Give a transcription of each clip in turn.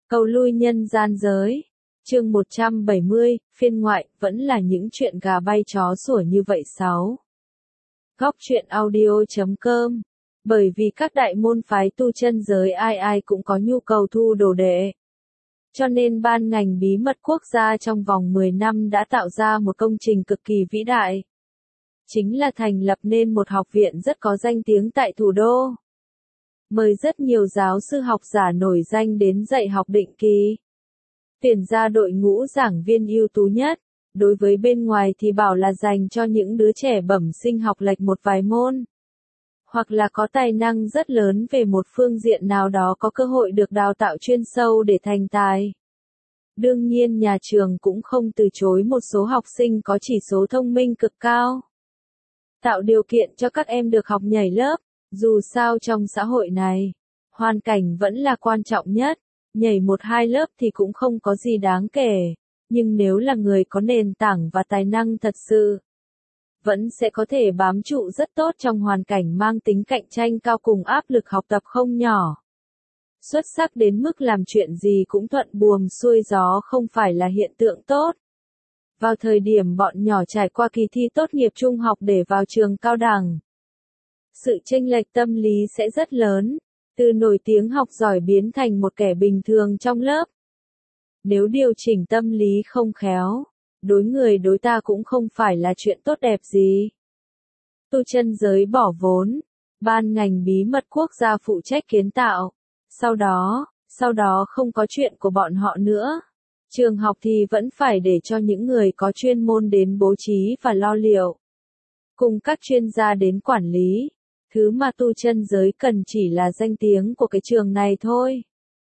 Cầu lui nhân gian giới. Chương 170, phiên ngoại, vẫn là những chuyện gà bay chó sủa như vậy 6. Góc truyện audio.com. Bởi vì các đại môn phái tu chân giới ai ai cũng có nhu cầu thu đồ đệ. Cho nên ban ngành bí mật quốc gia trong vòng 10 năm đã tạo ra một công trình cực kỳ vĩ đại. Chính là thành lập nên một học viện rất có danh tiếng tại thủ đô. Mời rất nhiều giáo sư học giả nổi danh đến dạy học định kỳ. Tuyển ra đội ngũ giảng viên ưu tú nhất, đối với bên ngoài thì bảo là dành cho những đứa trẻ bẩm sinh học lệch một vài môn. Hoặc là có tài năng rất lớn về một phương diện nào đó có cơ hội được đào tạo chuyên sâu để thành tài. Đương nhiên nhà trường cũng không từ chối một số học sinh có chỉ số thông minh cực cao. Tạo điều kiện cho các em được học nhảy lớp, dù sao trong xã hội này, hoàn cảnh vẫn là quan trọng nhất, nhảy 1-2 lớp thì cũng không có gì đáng kể, nhưng nếu là người có nền tảng và tài năng thật sự, vẫn sẽ có thể bám trụ rất tốt trong hoàn cảnh mang tính cạnh tranh cao cùng áp lực học tập không nhỏ. Xuất sắc đến mức làm chuyện gì cũng thuận buồm xuôi gió không phải là hiện tượng tốt. Vào thời điểm bọn nhỏ trải qua kỳ thi tốt nghiệp trung học để vào trường cao đẳng, sự chênh lệch tâm lý sẽ rất lớn, từ nổi tiếng học giỏi biến thành một kẻ bình thường trong lớp. Nếu điều chỉnh tâm lý không khéo, đối người đối ta cũng không phải là chuyện tốt đẹp gì. Tu chân giới bỏ vốn, ban ngành bí mật quốc gia phụ trách kiến tạo, sau đó không có chuyện của bọn họ nữa. Trường học thì vẫn phải để cho những người có chuyên môn đến bố trí và lo liệu, cùng các chuyên gia đến quản lý. Thứ mà tu chân giới cần chỉ là danh tiếng của cái trường này thôi.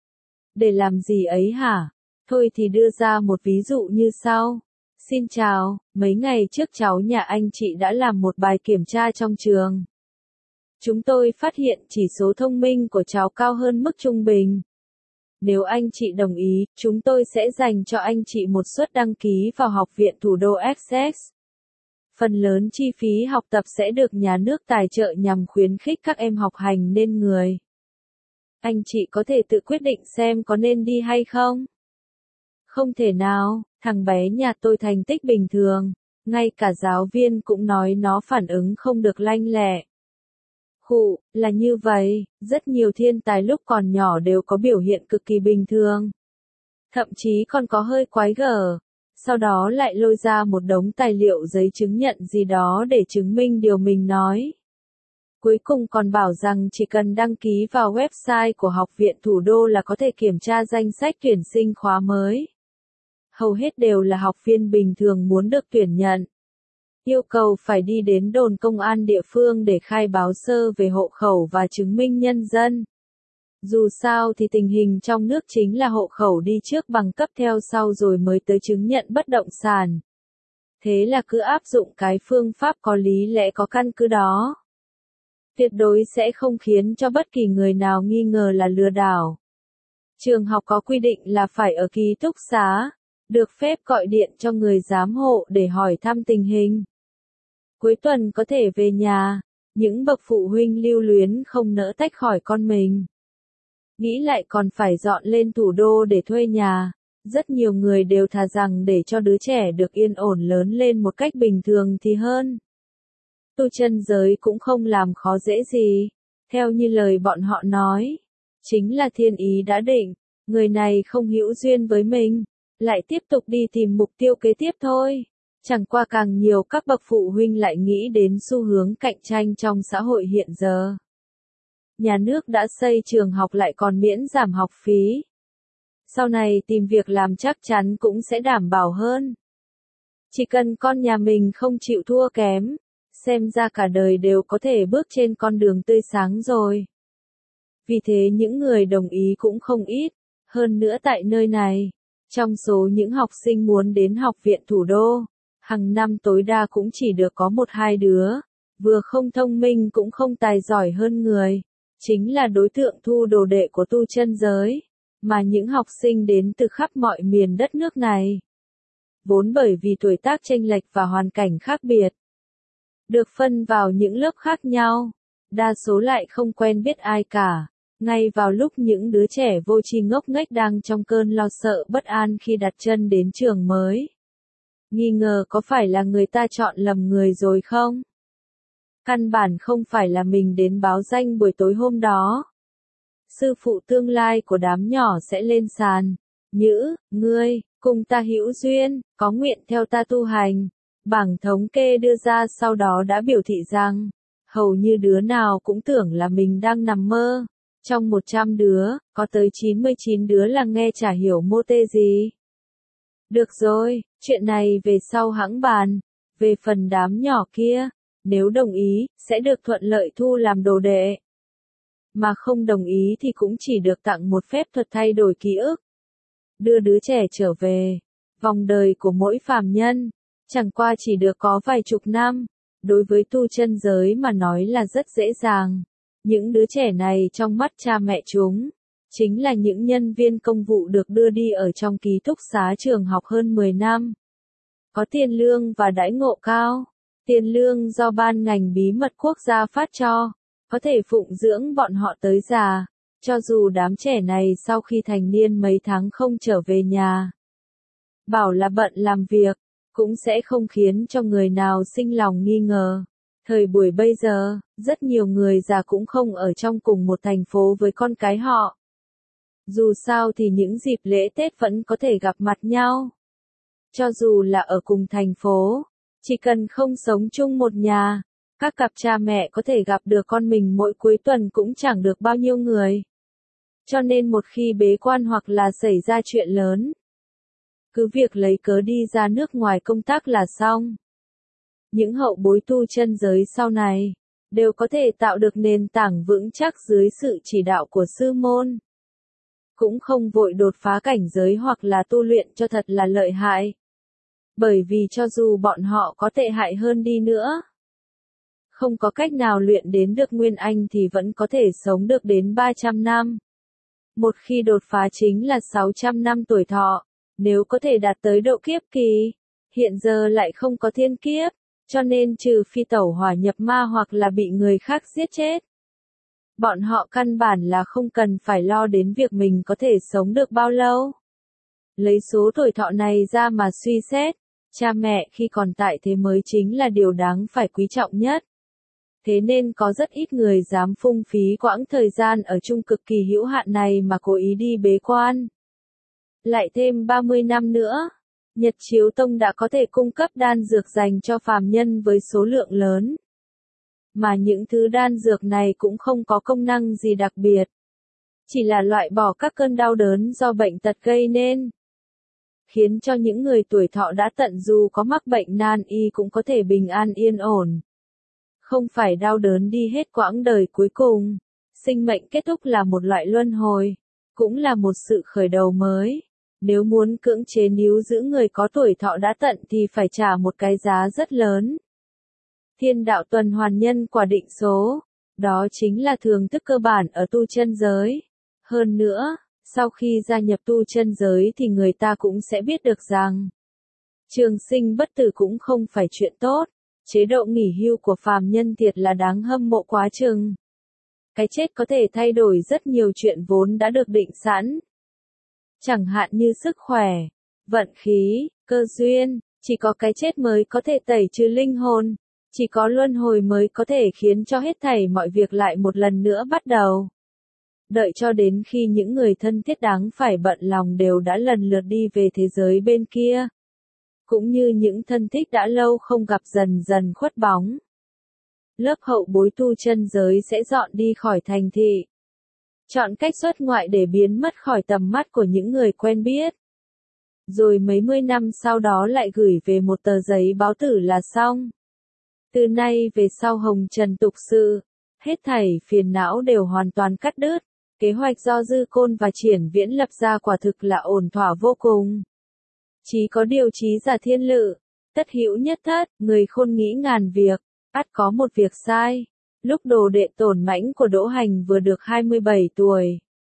Để làm gì ấy hả? Thôi thì đưa ra một ví dụ như sau. Xin chào, mấy ngày trước cháu nhà anh chị đã làm một bài kiểm tra trong trường. Chúng tôi phát hiện chỉ số thông minh của cháu cao hơn mức trung bình. Nếu anh chị đồng ý, chúng tôi sẽ dành cho anh chị một suất đăng ký vào học viện thủ đô Essex. Phần lớn chi phí học tập sẽ được nhà nước tài trợ nhằm khuyến khích các em học hành nên người. Anh chị có thể tự quyết định xem có nên đi hay không? Không thể nào, thằng bé nhà tôi thành tích bình thường, ngay cả giáo viên cũng nói nó phản ứng không được lanh lẹ. Khụ, là như vậy, rất nhiều thiên tài lúc còn nhỏ đều có biểu hiện cực kỳ bình thường. Thậm chí còn có hơi quái gở. Sau đó lại lôi ra một đống tài liệu giấy chứng nhận gì đó để chứng minh điều mình nói. Cuối cùng còn bảo rằng chỉ cần đăng ký vào website của học viện thủ đô là có thể kiểm tra danh sách tuyển sinh khóa mới. Hầu hết đều là học viên bình thường muốn được tuyển nhận. Yêu cầu phải đi đến đồn công an địa phương để khai báo sơ về hộ khẩu và chứng minh nhân dân. Dù sao thì tình hình trong nước chính là hộ khẩu đi trước bằng cấp theo sau rồi mới tới chứng nhận bất động sản. Thế là cứ áp dụng cái phương pháp có lý lẽ có căn cứ đó. Tuyệt đối sẽ không khiến cho bất kỳ người nào nghi ngờ là lừa đảo. Trường học có quy định là phải ở ký túc xá, được phép gọi điện cho người giám hộ để hỏi thăm tình hình. Cuối tuần có thể về nhà, những bậc phụ huynh lưu luyến không nỡ tách khỏi con mình. Nghĩ lại còn phải dọn lên thủ đô để thuê nhà, rất nhiều người đều thà rằng để cho đứa trẻ được yên ổn lớn lên một cách bình thường thì hơn. Tu chân giới cũng không làm khó dễ gì, theo như lời bọn họ nói, chính là thiên ý đã định, người này không hữu duyên với mình, lại tiếp tục đi tìm mục tiêu kế tiếp thôi. Chẳng qua càng nhiều các bậc phụ huynh lại nghĩ đến xu hướng cạnh tranh trong xã hội hiện giờ. Nhà nước đã xây trường học lại còn miễn giảm học phí. Sau này tìm việc làm chắc chắn cũng sẽ đảm bảo hơn. Chỉ cần con nhà mình không chịu thua kém, xem ra cả đời đều có thể bước trên con đường tươi sáng rồi. Vì thế những người đồng ý cũng không ít, hơn nữa tại nơi này, trong số những học sinh muốn đến học viện thủ đô, hàng năm tối đa cũng chỉ được có 1-2 đứa, vừa không thông minh cũng không tài giỏi hơn người. Chính là đối tượng thu đồ đệ của tu chân giới, mà những học sinh đến từ khắp mọi miền đất nước này. Vốn bởi vì tuổi tác chênh lệch và hoàn cảnh khác biệt, được phân vào những lớp khác nhau, đa số lại không quen biết ai cả, Ngay vào lúc những đứa trẻ vô tri ngốc nghếch đang trong cơn lo sợ bất an khi đặt chân đến trường mới. Nghi ngờ có phải là người ta chọn lầm người rồi không? Căn bản không phải là mình đến báo danh buổi tối hôm đó. Sư phụ tương lai của đám nhỏ sẽ lên sàn. Nhữ, ngươi, cùng ta hữu duyên, có nguyện theo ta tu hành. Bảng thống kê đưa ra sau đó đã biểu thị rằng, hầu như đứa nào cũng tưởng là mình đang nằm mơ. Trong 100 đứa, có tới 99 đứa là nghe chả hiểu mô tê gì. Được rồi, chuyện này về sau hẵng bàn. Về phần đám nhỏ kia, nếu đồng ý, sẽ được thuận lợi thu làm đồ đệ. Mà không đồng ý thì cũng chỉ được tặng một phép thuật thay đổi ký ức. Đưa đứa trẻ trở về. Vòng đời của mỗi phàm nhân, chẳng qua chỉ được có vài chục năm. Đối với tu chân giới mà nói là rất dễ dàng. Những đứa trẻ này trong mắt cha mẹ chúng, chính là những nhân viên công vụ được đưa đi ở trong ký túc xá trường học hơn 10 năm. Có tiền lương và đãi ngộ cao. Tiền lương do ban ngành bí mật quốc gia phát cho, có thể phụng dưỡng bọn họ tới già, cho dù đám trẻ này sau khi thành niên mấy tháng không trở về nhà. Bảo là bận làm việc, cũng sẽ không khiến cho người nào sinh lòng nghi ngờ. Thời buổi bây giờ, rất nhiều người già cũng không ở trong cùng một thành phố với con cái họ. Dù sao thì những dịp lễ Tết vẫn có thể gặp mặt nhau. Cho dù là ở cùng thành phố, chỉ cần không sống chung một nhà, các cặp cha mẹ có thể gặp được con mình mỗi cuối tuần cũng chẳng được bao nhiêu người. Cho nên một khi bế quan hoặc là xảy ra chuyện lớn, cứ việc lấy cớ đi ra nước ngoài công tác là xong. Những hậu bối tu chân giới sau này, đều có thể tạo được nền tảng vững chắc dưới sự chỉ đạo của sư môn. Cũng không vội đột phá cảnh giới hoặc là tu luyện cho thật là lợi hại. Bởi vì cho dù bọn họ có tệ hại hơn đi nữa, không có cách nào luyện đến được Nguyên Anh thì vẫn có thể sống được đến 300 năm. Một khi đột phá chính là 600 năm tuổi thọ, nếu có thể đạt tới độ kiếp kỳ, hiện giờ lại không có thiên kiếp, cho nên trừ phi tẩu hỏa nhập ma hoặc là bị người khác giết chết. Bọn họ căn bản là không cần phải lo đến việc mình có thể sống được bao lâu. Lấy số tuổi thọ này ra mà suy xét, cha mẹ khi còn tại thế mới chính là điều đáng phải quý trọng nhất. Thế nên có rất ít người dám phung phí quãng thời gian ở chung cực kỳ hữu hạn này mà cố ý đi bế quan. Lại thêm 30 năm nữa, Nhật Chiếu Tông đã có thể cung cấp đan dược dành cho phàm nhân với số lượng lớn. Mà những thứ đan dược này cũng không có công năng gì đặc biệt. Chỉ là loại bỏ các cơn đau đớn do bệnh tật gây nên. Khiến cho những người tuổi thọ đã tận dù có mắc bệnh nan y cũng có thể bình an yên ổn. Không phải đau đớn đi hết quãng đời cuối cùng. Sinh mệnh kết thúc là một loại luân hồi. Cũng là một sự khởi đầu mới. Nếu muốn cưỡng chế níu giữ người có tuổi thọ đã tận thì phải trả một cái giá rất lớn. Thiên đạo tuần hoàn nhân quả định số. Đó chính là thường thức cơ bản ở tu chân giới. Hơn nữa, sau khi gia nhập tu chân giới thì người ta cũng sẽ biết được rằng trường sinh bất tử cũng không phải chuyện tốt. Chế độ nghỉ hưu của phàm nhân thiệt là đáng hâm mộ quá chừng. Cái chết có thể thay đổi rất nhiều chuyện vốn đã được định sẵn. Chẳng hạn như sức khỏe, vận khí, cơ duyên, chỉ có cái chết mới có thể tẩy trừ linh hồn, chỉ có luân hồi mới có thể khiến cho hết thảy mọi việc lại một lần nữa bắt đầu. Đợi cho đến khi những người thân thiết đáng phải bận lòng đều đã lần lượt đi về thế giới bên kia. Cũng như những thân thích đã lâu không gặp dần dần khuất bóng. Lớp hậu bối tu chân giới sẽ dọn đi khỏi thành thị. Chọn cách xuất ngoại để biến mất khỏi tầm mắt của những người quen biết. Rồi mấy mươi năm sau đó lại gửi về một tờ giấy báo tử là xong. Từ nay về sau hồng trần tục sự, hết thảy phiền não đều hoàn toàn cắt đứt. Kế hoạch do Dư Côn và Triển Viễn lập ra quả thực là ổn thỏa vô cùng. Chí có điều trí giả thiên lự, tất hữu nhất thất, người khôn nghĩ ngàn việc, ắt có một việc sai. Lúc đồ đệ Tổn Mãnh của Đỗ Hành vừa được 27 tuổi,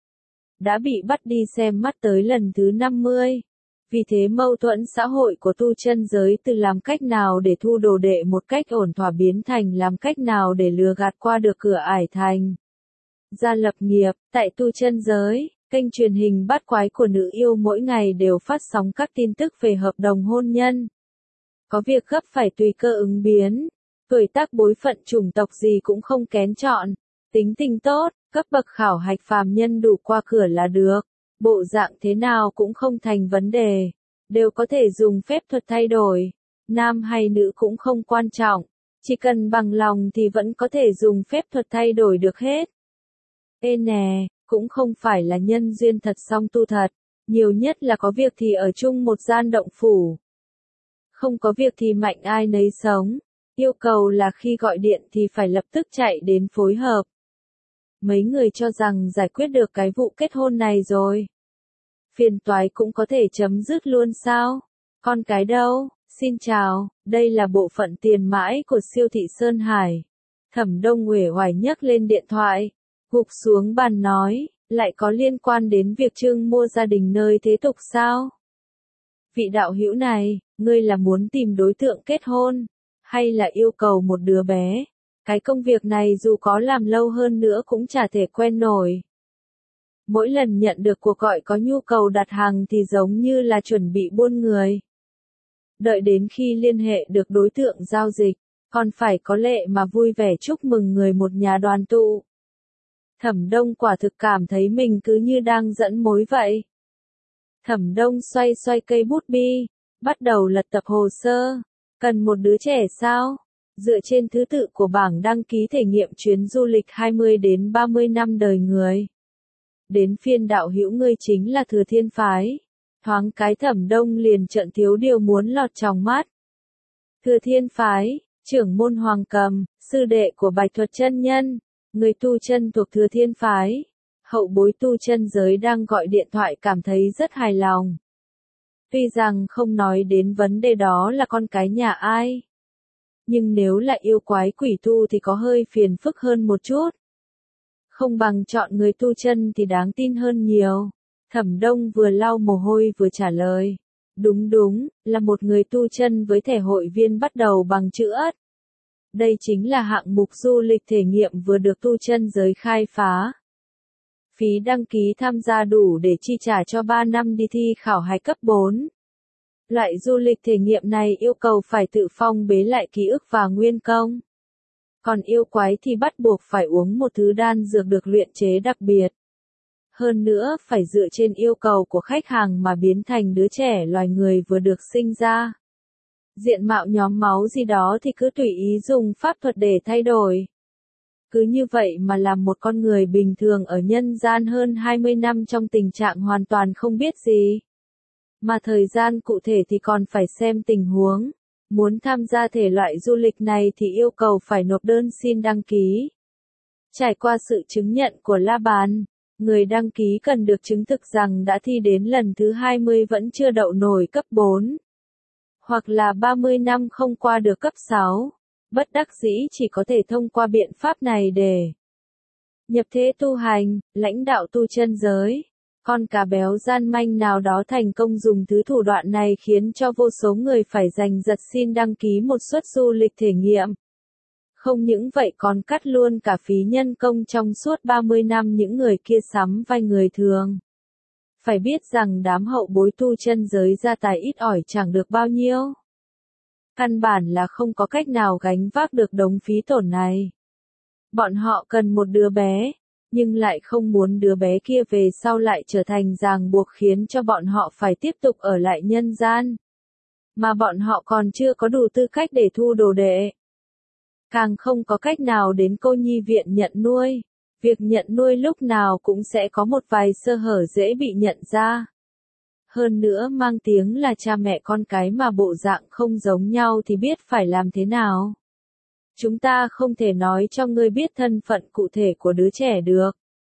đã bị bắt đi xem mắt tới lần thứ 50. Vì thế mâu thuẫn xã hội của tu chân giới từ làm cách nào để thu đồ đệ một cách ổn thỏa biến thành làm cách nào để lừa gạt qua được cửa ải thành. Gia lập nghiệp, tại tu chân giới, kênh truyền hình Bát Quái của nữ yêu mỗi ngày đều phát sóng các tin tức về hợp đồng hôn nhân. Có việc gấp phải tùy cơ ứng biến, tuổi tác bối phận chủng tộc gì cũng không kén chọn, tính tình tốt, cấp bậc khảo hạch phàm nhân đủ qua cửa là được, bộ dạng thế nào cũng không thành vấn đề, đều có thể dùng phép thuật thay đổi, nam hay nữ cũng không quan trọng, chỉ cần bằng lòng thì vẫn có thể dùng phép thuật thay đổi được hết. Ê nè, cũng không phải là nhân duyên thật song tu thật, nhiều nhất là có việc thì ở chung một gian động phủ. Không có việc thì mạnh ai nấy sống, yêu cầu là khi gọi điện thì phải lập tức chạy đến phối hợp. Mấy người cho rằng giải quyết được cái vụ kết hôn này rồi. Phiền toái cũng có thể chấm dứt luôn sao? Con cái đâu? Xin chào, đây là bộ phận tiền mãi của siêu thị Sơn Hải. Thẩm Đông uể oải nhấc lên điện thoại, gục xuống bàn nói, lại có liên quan đến việc Trương mua gia đình nơi thế tục sao? Vị đạo hữu này, ngươi là muốn tìm đối tượng kết hôn, hay là yêu cầu một đứa bé? Cái công việc này dù có làm lâu hơn nữa cũng chả thể quen nổi. Mỗi lần nhận được cuộc gọi có nhu cầu đặt hàng thì giống như là chuẩn bị buôn người. Đợi đến khi liên hệ được đối tượng giao dịch, còn phải có lệ mà vui vẻ chúc mừng người một nhà đoàn tụ. Thẩm Đông quả thực cảm thấy mình cứ như đang dẫn mối vậy. Thẩm Đông xoay xoay cây bút bi, bắt đầu lật tập hồ sơ. Cần một đứa trẻ sao? Dựa trên thứ tự của bảng đăng ký thể nghiệm chuyến du lịch 20 đến 30 năm đời người. Đến phiên đạo hữu ngươi chính là Thừa Thiên phái. Thoáng cái Thẩm Đông liền trợn thiếu điều muốn lọt trong mắt. Thừa Thiên phái, trưởng môn Hoàng Cầm, sư đệ của Bạch Thuật chân nhân, người tu chân thuộc Thừa Thiên phái. Hậu bối tu chân giới đang gọi điện thoại cảm thấy rất hài lòng. Tuy rằng không nói đến vấn đề đó là con cái nhà ai. Nhưng nếu là yêu quái quỷ tu thì có hơi phiền phức hơn một chút. Không bằng chọn người tu chân thì đáng tin hơn nhiều. Thẩm Đông vừa lau mồ hôi vừa trả lời. Đúng, là một người tu chân với thẻ hội viên bắt đầu bằng chữ ất. Đây chính là hạng mục du lịch thể nghiệm vừa được tu chân giới khai phá. Phí đăng ký tham gia đủ để chi trả cho 3 năm đi thi khảo hạch cấp 4. Loại du lịch thể nghiệm này yêu cầu phải tự phong bế lại ký ức và nguyên công. Còn yêu quái thì bắt buộc phải uống một thứ đan dược được luyện chế đặc biệt. Hơn nữa phải dựa trên yêu cầu của khách hàng mà biến thành đứa trẻ loài người vừa được sinh ra. Diện mạo nhóm máu gì đó thì cứ tùy ý dùng pháp thuật để thay đổi. Cứ như vậy mà làm một con người bình thường ở nhân gian hơn 20 năm trong tình trạng hoàn toàn không biết gì. Mà thời gian cụ thể thì còn phải xem tình huống. Muốn tham gia thể loại du lịch này thì yêu cầu phải nộp đơn xin đăng ký. Trải qua sự chứng nhận của La Bàn, người đăng ký cần được chứng thực rằng đã thi đến lần thứ 20 vẫn chưa đậu nổi cấp 4. Hoặc là 30 năm không qua được cấp 6. Bất đắc dĩ chỉ có thể thông qua biện pháp này để nhập thế tu hành, lãnh đạo tu chân giới. Con cá béo gian manh nào đó thành công dùng thứ thủ đoạn này khiến cho vô số người phải giành giật xin đăng ký một suất du lịch thể nghiệm. Không những vậy còn cắt luôn cả phí nhân công trong suốt 30 năm những người kia sắm vai người thường. Phải biết rằng đám hậu bối tu chân giới gia tài ít ỏi chẳng được bao nhiêu. Căn bản là không có cách nào gánh vác được đống phí tổn này. Bọn họ cần một đứa bé, nhưng lại không muốn đứa bé kia về sau lại trở thành ràng buộc khiến cho bọn họ phải tiếp tục ở lại nhân gian. Mà bọn họ còn chưa có đủ tư cách để thu đồ đệ. Càng không có cách nào đến cô nhi viện nhận nuôi. Việc nhận nuôi lúc nào cũng sẽ có một vài sơ hở dễ bị nhận ra. Hơn nữa mang tiếng là cha mẹ con cái mà bộ dạng không giống nhau thì biết phải làm thế nào. Chúng ta không thể nói cho ngươi biết thân phận cụ thể của đứa trẻ được.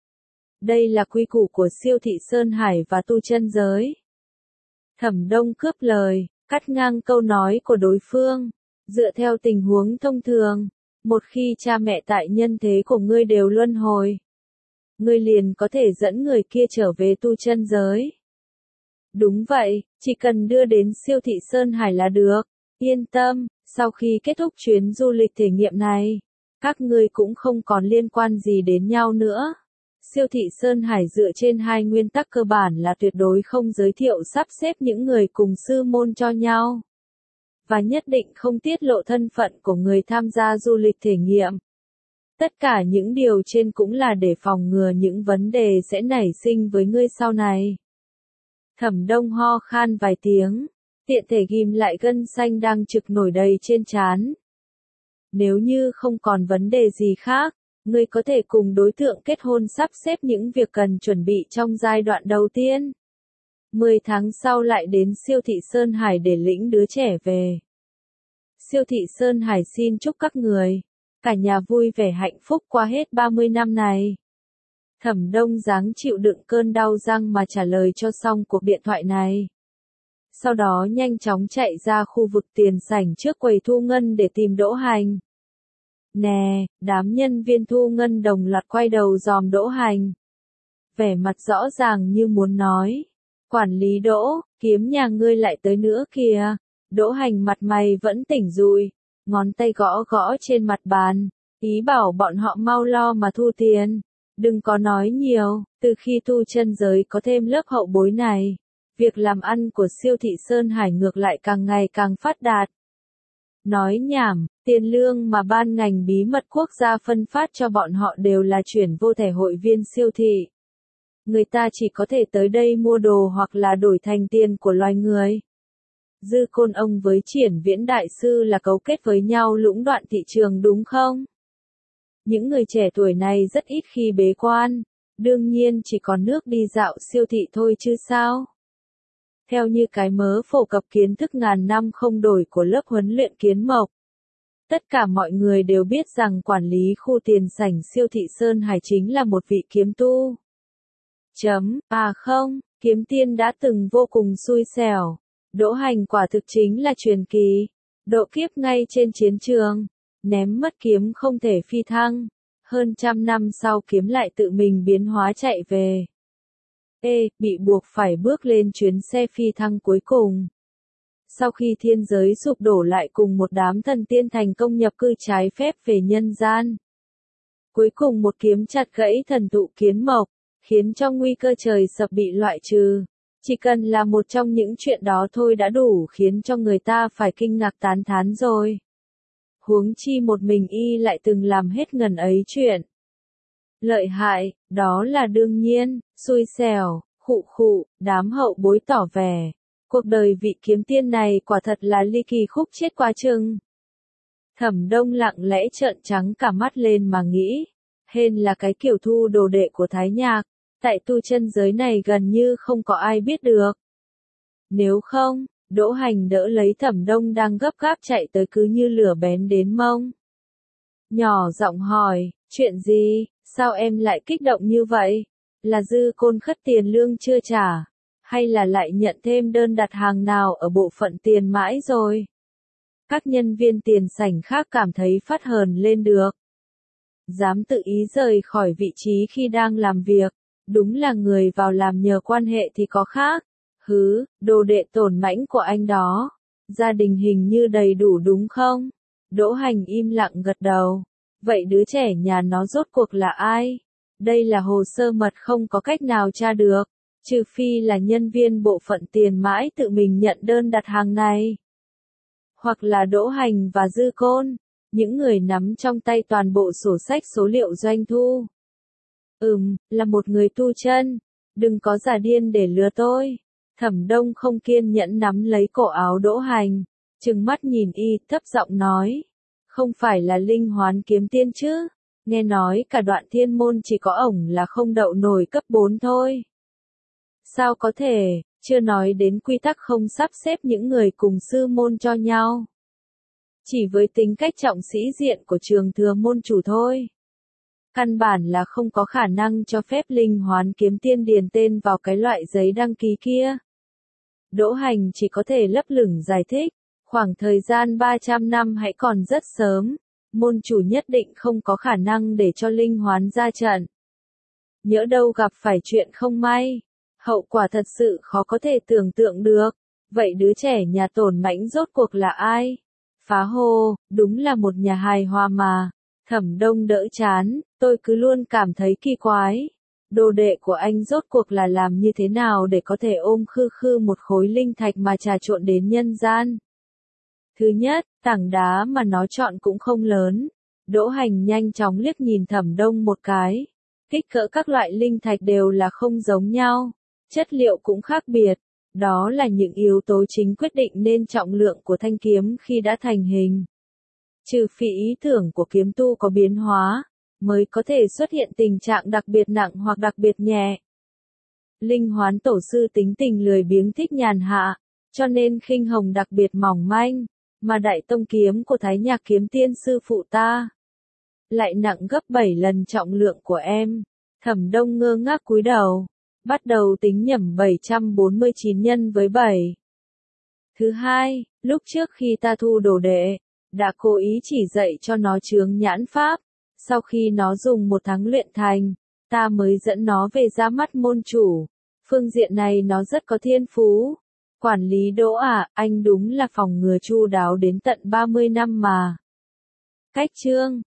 Đây là quy củ của siêu thị Sơn Hải và tu chân giới. Thẩm Đông cướp lời, cắt ngang câu nói của đối phương. Dựa theo tình huống thông thường, một khi cha mẹ tại nhân thế của ngươi đều luân hồi, ngươi liền có thể dẫn người kia trở về tu chân giới. Đúng vậy, chỉ cần đưa đến siêu thị Sơn Hải là được. Yên tâm, sau khi kết thúc chuyến du lịch thể nghiệm này, các ngươi cũng không còn liên quan gì đến nhau nữa. Siêu thị Sơn Hải dựa trên hai nguyên tắc cơ bản là tuyệt đối không giới thiệu sắp xếp những người cùng sư môn cho nhau, và nhất định không tiết lộ thân phận của người tham gia du lịch thể nghiệm. Tất cả những điều trên cũng là để phòng ngừa những vấn đề sẽ nảy sinh với ngươi sau này. Thẩm Đông ho khan vài tiếng, tiện thể ghim lại gân xanh đang trực nổi đầy trên trán. Nếu như không còn vấn đề gì khác, ngươi có thể cùng đối tượng kết hôn sắp xếp những việc cần chuẩn bị trong giai đoạn đầu tiên. 10 tháng sau lại đến siêu thị Sơn Hải để lĩnh đứa trẻ về. Siêu thị Sơn Hải xin chúc các người, cả nhà vui vẻ hạnh phúc qua hết 30 năm này. Thẩm Đông dáng chịu đựng cơn đau răng mà trả lời cho xong cuộc điện thoại này. Sau đó nhanh chóng chạy ra khu vực tiền sảnh trước quầy thu ngân để tìm Đỗ Hành. Nè, đám nhân viên thu ngân đồng loạt quay đầu dòm Đỗ Hành. Vẻ mặt rõ ràng như muốn nói. Quản lý Đỗ, kiếm nhà ngươi lại tới nữa kìa. Đỗ Hành mặt mày vẫn tỉnh rụi, ngón tay gõ gõ trên mặt bàn, ý bảo bọn họ mau lo mà thu tiền. Đừng có nói nhiều, từ khi thu chân giới có thêm lớp hậu bối này, việc làm ăn của siêu thị Sơn Hải ngược lại càng ngày càng phát đạt. Nói nhảm, tiền lương mà ban ngành bí mật quốc gia phân phát cho bọn họ đều là chuyển vô thẻ hội viên siêu thị. Người ta chỉ có thể tới đây mua đồ hoặc là đổi thành tiền của loài người. Dư Côn ông với Triển Viễn đại sư là cấu kết với nhau lũng đoạn thị trường đúng không? Những người trẻ tuổi này rất ít khi bế quan, đương nhiên chỉ còn nước đi dạo siêu thị thôi chứ sao? Theo như cái mớ phổ cập kiến thức ngàn năm không đổi của lớp huấn luyện Kiến Mộc, tất cả mọi người đều biết rằng quản lý khu tiền sảnh siêu thị Sơn Hải chính là một vị kiếm tu. Không, kiếm tiên đã từng vô cùng xui xẻo. Đỗ Hành quả thực chính là truyền kỳ, độ kiếp ngay trên chiến trường, ném mất kiếm không thể phi thăng, hơn 100 năm sau kiếm lại tự mình biến hóa chạy về. Bị buộc phải bước lên chuyến xe phi thăng cuối cùng. Sau khi thiên giới sụp đổ lại cùng một đám thần tiên thành công nhập cư trái phép về nhân gian. Cuối cùng một kiếm chặt gãy thần thụ Kiến Mộc, khiến cho nguy cơ trời sập bị loại trừ. Chỉ cần là một trong những chuyện đó thôi đã đủ khiến cho người ta phải kinh ngạc tán thán rồi. Huống chi một mình y lại từng làm hết ngần ấy chuyện. Lợi hại, đó là đương nhiên, xui xẻo, đám hậu bối tỏ vẻ. Cuộc đời vị kiếm tiên này quả thật là ly kỳ khúc chết quá chừng. Thẩm Đông lặng lẽ trợn trắng cả mắt lên mà nghĩ, hên là cái kiểu thu đồ đệ của Thái Nhạc, tại tu chân giới này gần như không có ai biết được. Nếu không, Đỗ Hành đỡ lấy Thẩm Đông đang gấp gáp chạy tới cứ như lửa bén đến mông. Nhỏ giọng hỏi, chuyện gì, sao em lại kích động như vậy? Là Dư Côn khất tiền lương chưa trả? Hay là lại nhận thêm đơn đặt hàng nào ở bộ phận tiền mãi rồi? Các nhân viên tiền sảnh khác cảm thấy phát hờn lên được. Dám tự ý rời khỏi vị trí khi đang làm việc, đúng là người vào làm nhờ quan hệ thì có khác. Đồ đệ tổn mãnh của anh đó. Gia đình hình như đầy đủ đúng không? Đỗ Hành im lặng gật đầu. Vậy đứa trẻ nhà nó rốt cuộc là ai? Đây là hồ sơ mật không có cách nào tra được, trừ phi là nhân viên bộ phận tiền mãi tự mình nhận đơn đặt hàng này. Hoặc là Đỗ Hành và Dư Côn, những người nắm trong tay toàn bộ sổ sách số liệu doanh thu. Là một người tu chân, đừng có giả điên để lừa tôi. Thẩm Đông không kiên nhẫn nắm lấy cổ áo Đỗ Hành, trừng mắt nhìn y, thấp giọng nói. Không phải là linh hoán kiếm tiên chứ, nghe nói cả Đoạn Thiên môn chỉ có ổng là không đậu nổi cấp 4 thôi. Sao có thể, chưa nói đến quy tắc không sắp xếp những người cùng sư môn cho nhau. Chỉ với tính cách trọng sĩ diện của Trường Thừa môn chủ thôi. Căn bản là không có khả năng cho phép linh hoán kiếm tiên điền tên vào cái loại giấy đăng ký kia. Đỗ Hành chỉ có thể lấp lửng giải thích, khoảng thời gian 300 năm hãy còn rất sớm, môn chủ nhất định không có khả năng để cho linh hoán ra trận. Nhỡ đâu gặp phải chuyện không may, hậu quả thật sự khó có thể tưởng tượng được. Vậy đứa trẻ nhà tổn mãnh rốt cuộc là ai? Phá hô, đúng là một nhà hài hòa mà. Thẩm Đông đỡ chán, tôi cứ luôn cảm thấy kỳ quái. Đồ đệ của anh rốt cuộc là làm như thế nào để có thể ôm khư khư một khối linh thạch mà trà trộn đến nhân gian? Thứ nhất, tảng đá mà nó chọn cũng không lớn. Đỗ Hành nhanh chóng liếc nhìn Thẩm Đông một cái. Kích cỡ các loại linh thạch đều là không giống nhau, chất liệu cũng khác biệt. Đó là những yếu tố chính quyết định nên trọng lượng của thanh kiếm khi đã thành hình. Trừ phi ý tưởng của kiếm tu có biến hóa, mới có thể xuất hiện tình trạng đặc biệt nặng hoặc đặc biệt nhẹ. Linh Hoán tổ sư tính tình lười biếng thích nhàn hạ, cho nên khinh hồng đặc biệt mỏng manh, mà đại tông kiếm của Thái Nhạc kiếm tiên sư phụ ta lại nặng gấp 7 lần trọng lượng của em. Thẩm Đông ngơ ngác cúi đầu, bắt đầu tính nhẩm 749 nhân với 7. Thứ hai, lúc trước khi ta thu đồ đệ, đã cố ý chỉ dạy cho nó chướng nhãn pháp, sau khi nó dùng 1 tháng luyện thành, ta mới dẫn nó về ra mắt môn chủ. Phương diện này nó rất có thiên phú. Quản lý Đỗ à, anh đúng là phòng ngừa chu đáo đến tận 30 năm mà. Cách chương